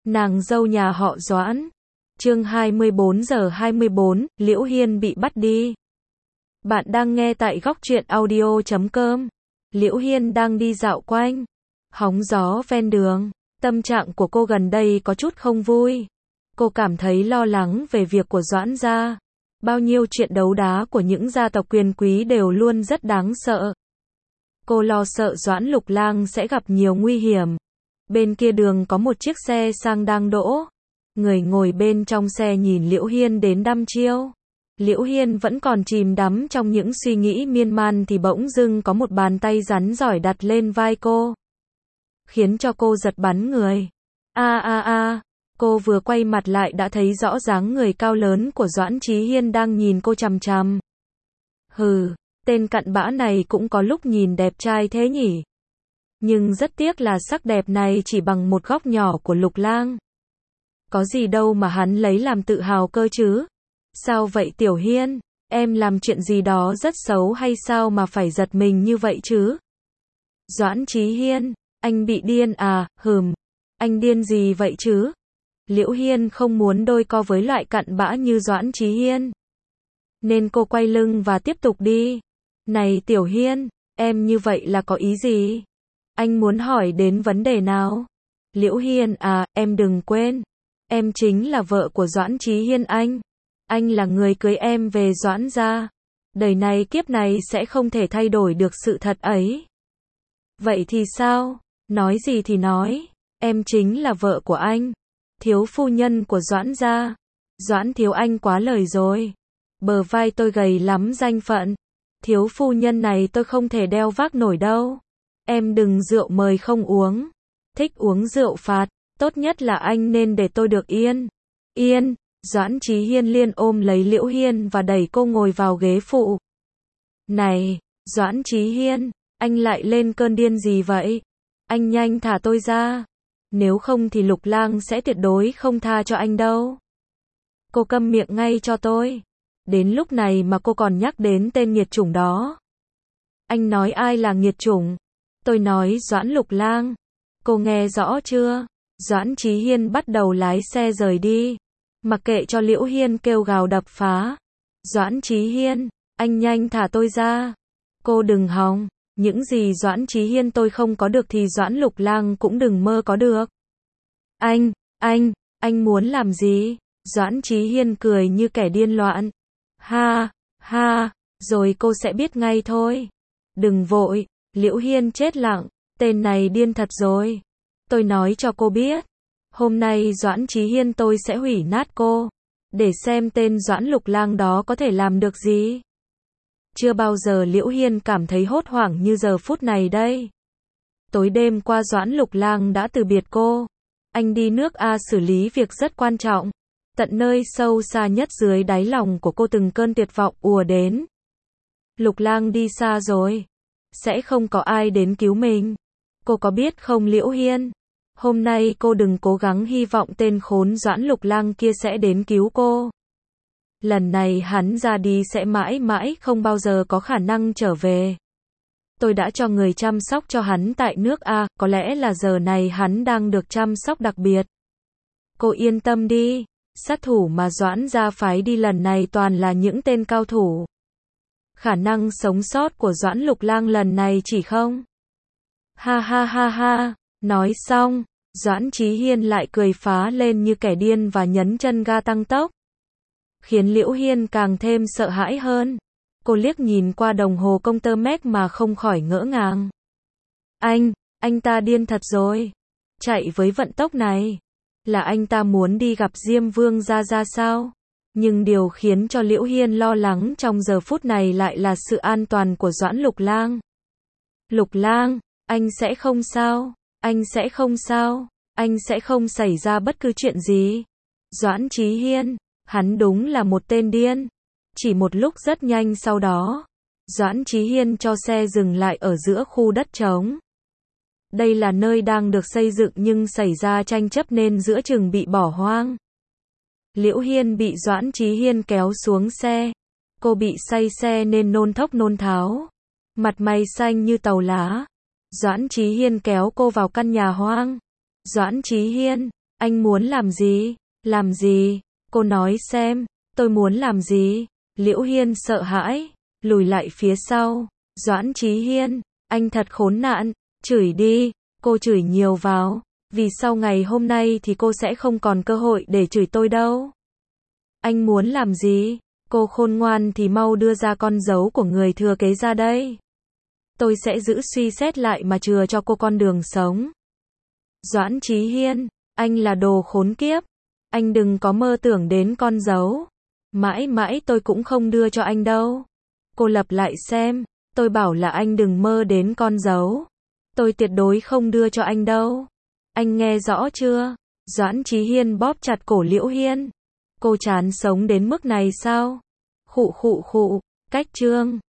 Nàng dâu nhà họ Doãn. Chương 24 giờ 24, Liễu Hiên bị bắt đi. Bạn đang nghe tại góc truyện audio.com. Liễu Hiên đang đi dạo quanh, hóng gió ven đường. Tâm trạng của cô gần đây có chút không vui. Cô cảm thấy lo lắng về việc của Doãn gia. Bao nhiêu chuyện đấu đá của những gia tộc quyền quý đều luôn rất đáng sợ. Cô lo sợ Doãn Lục Lang sẽ gặp nhiều nguy hiểm. Bên kia đường có một chiếc xe sang đang đỗ. Người ngồi bên trong xe nhìn Liễu Hiên đến đăm chiêu. Liễu Hiên vẫn còn chìm đắm trong những suy nghĩ miên man thì bỗng dưng có một bàn tay rắn giỏi đặt lên vai cô, khiến cho cô giật bắn người. Cô vừa quay mặt lại đã thấy rõ dáng người cao lớn của Doãn Chí Hiên đang nhìn cô chằm chằm. Hừ, tên cặn bã này cũng có lúc nhìn đẹp trai thế nhỉ. Nhưng rất tiếc là sắc đẹp này chỉ bằng một góc nhỏ của Lục Lang. Có gì đâu mà hắn lấy làm tự hào cơ chứ. Sao vậy Tiểu Hiên, em làm chuyện gì đó rất xấu hay sao mà phải giật mình như vậy chứ? Doãn Chí Hiên, anh bị điên à? Anh điên gì vậy chứ? Liễu Hiên không muốn đôi co với loại cặn bã như Doãn Chí Hiên, nên cô quay lưng và tiếp tục đi. Này Tiểu Hiên, em như vậy là có ý gì? Anh muốn hỏi đến vấn đề nào? Liễu Hiên à, em đừng quên, em chính là vợ của Doãn Chí Hiên anh. Anh là người cưới em về Doãn gia. Đời này kiếp này sẽ không thể thay đổi được sự thật ấy. Vậy thì sao? Nói gì thì nói, em chính là vợ của anh, thiếu phu nhân của Doãn gia. Doãn thiếu anh quá lời rồi. Bờ vai tôi gầy lắm danh phận. Thiếu phu nhân này tôi không thể đeo vác nổi đâu. Em đừng rượu mời không uống. Thích uống rượu phạt, tốt nhất là anh nên để tôi được yên. Yên. Doãn Chí Hiên liên ôm lấy Liễu Hiên và đẩy cô ngồi vào ghế phụ. Này, Doãn Chí Hiên, anh lại lên cơn điên gì vậy? Anh nhanh thả tôi ra. Nếu không thì Lục Lang sẽ tuyệt đối không tha cho anh đâu. Cô câm miệng ngay cho tôi. Đến lúc này mà cô còn nhắc đến tên nghiệt chủng đó. Anh nói ai là nghiệt chủng? Tôi nói Doãn Lục Lang. Cô nghe rõ chưa? Doãn Chí Hiên bắt đầu lái xe rời đi, mặc kệ cho Liễu Hiên kêu gào đập phá. Doãn Chí Hiên, anh nhanh thả tôi ra. Cô đừng hòng, những gì Doãn Chí Hiên tôi không có được thì Doãn Lục Lang cũng đừng mơ có được. Anh muốn làm gì? Doãn Chí Hiên cười như kẻ điên loạn. Ha, rồi cô sẽ biết ngay thôi. Đừng vội. Liễu Hiên chết lặng, tên này điên thật rồi. Tôi nói cho cô biết, hôm nay Doãn Chí Hiên tôi sẽ hủy nát cô, để xem tên Doãn Lục Lang đó có thể làm được gì. Chưa bao giờ Liễu Hiên cảm thấy hốt hoảng như giờ phút này đây. Tối đêm qua Doãn Lục Lang đã từ biệt cô. Anh đi nước A xử lý việc rất quan trọng. Tận nơi sâu xa nhất dưới đáy lòng của cô từng cơn tuyệt vọng ùa đến. Lục Lang đi xa rồi, sẽ không có ai đến cứu mình. Cô có biết không Liễu Hiên? Hôm nay cô đừng cố gắng hy vọng tên khốn Doãn Lục Lang kia sẽ đến cứu cô. Lần này hắn ra đi sẽ mãi mãi không bao giờ có khả năng trở về. Tôi đã cho người chăm sóc cho hắn tại nước A, có lẽ là giờ này hắn đang được chăm sóc đặc biệt. Cô yên tâm đi, sát thủ mà Doãn gia phái đi lần này toàn là những tên cao thủ. Khả năng sống sót của Doãn Lục Lang lần này chỉ không. Ha. Nói xong, Doãn Chí Hiên lại cười phá lên như kẻ điên và nhấn chân ga tăng tốc, khiến Liễu Hiên càng thêm sợ hãi hơn. Cô liếc nhìn qua đồng hồ công tơ mét mà không khỏi ngỡ ngàng. Anh ta điên thật rồi. Chạy với vận tốc này, là anh ta muốn đi gặp Diêm Vương ra sao? Nhưng điều khiến cho Liễu Hiên lo lắng trong giờ phút này lại là sự an toàn của Doãn Lục Lang. Lục Lang, anh sẽ không sao, anh sẽ không sao, anh sẽ không xảy ra bất cứ chuyện gì. Doãn Chí Hiên, hắn đúng là một tên điên. Chỉ một lúc rất nhanh sau đó, Doãn Chí Hiên cho xe dừng lại ở giữa khu đất trống. Đây là nơi đang được xây dựng nhưng xảy ra tranh chấp nên giữa chừng bị bỏ hoang. Liễu Hiên bị Doãn Chí Hiên kéo xuống xe. Cô bị say xe nên nôn thốc nôn tháo, mặt mày xanh như tàu lá. Doãn Chí Hiên kéo cô vào căn nhà hoang. Doãn Chí Hiên, Anh muốn làm gì? Làm gì? Cô nói xem, tôi muốn làm gì? Liễu Hiên sợ hãi, lùi lại phía sau. Doãn Chí Hiên, anh thật khốn nạn, chửi đi, cô chửi nhiều vào, vì sau ngày hôm nay thì cô sẽ không còn cơ hội để chửi tôi đâu. Anh muốn làm gì? Cô khôn ngoan thì mau đưa ra con dấu của người thừa kế ra đây. Tôi sẽ giữ suy xét lại mà chừa cho cô con đường sống. Doãn Chí Hiên, anh là đồ khốn kiếp. Anh đừng có mơ tưởng đến con dấu. Mãi mãi tôi cũng không đưa cho anh đâu. Cô lặp lại xem, tôi bảo là anh đừng mơ đến con dấu. Tôi tuyệt đối không đưa cho anh đâu. Anh nghe rõ chưa? Doãn Chí Hiên bóp chặt cổ Liễu Hiên. Cô chán sống đến mức này sao? Khụ khụ khụ, cách chương.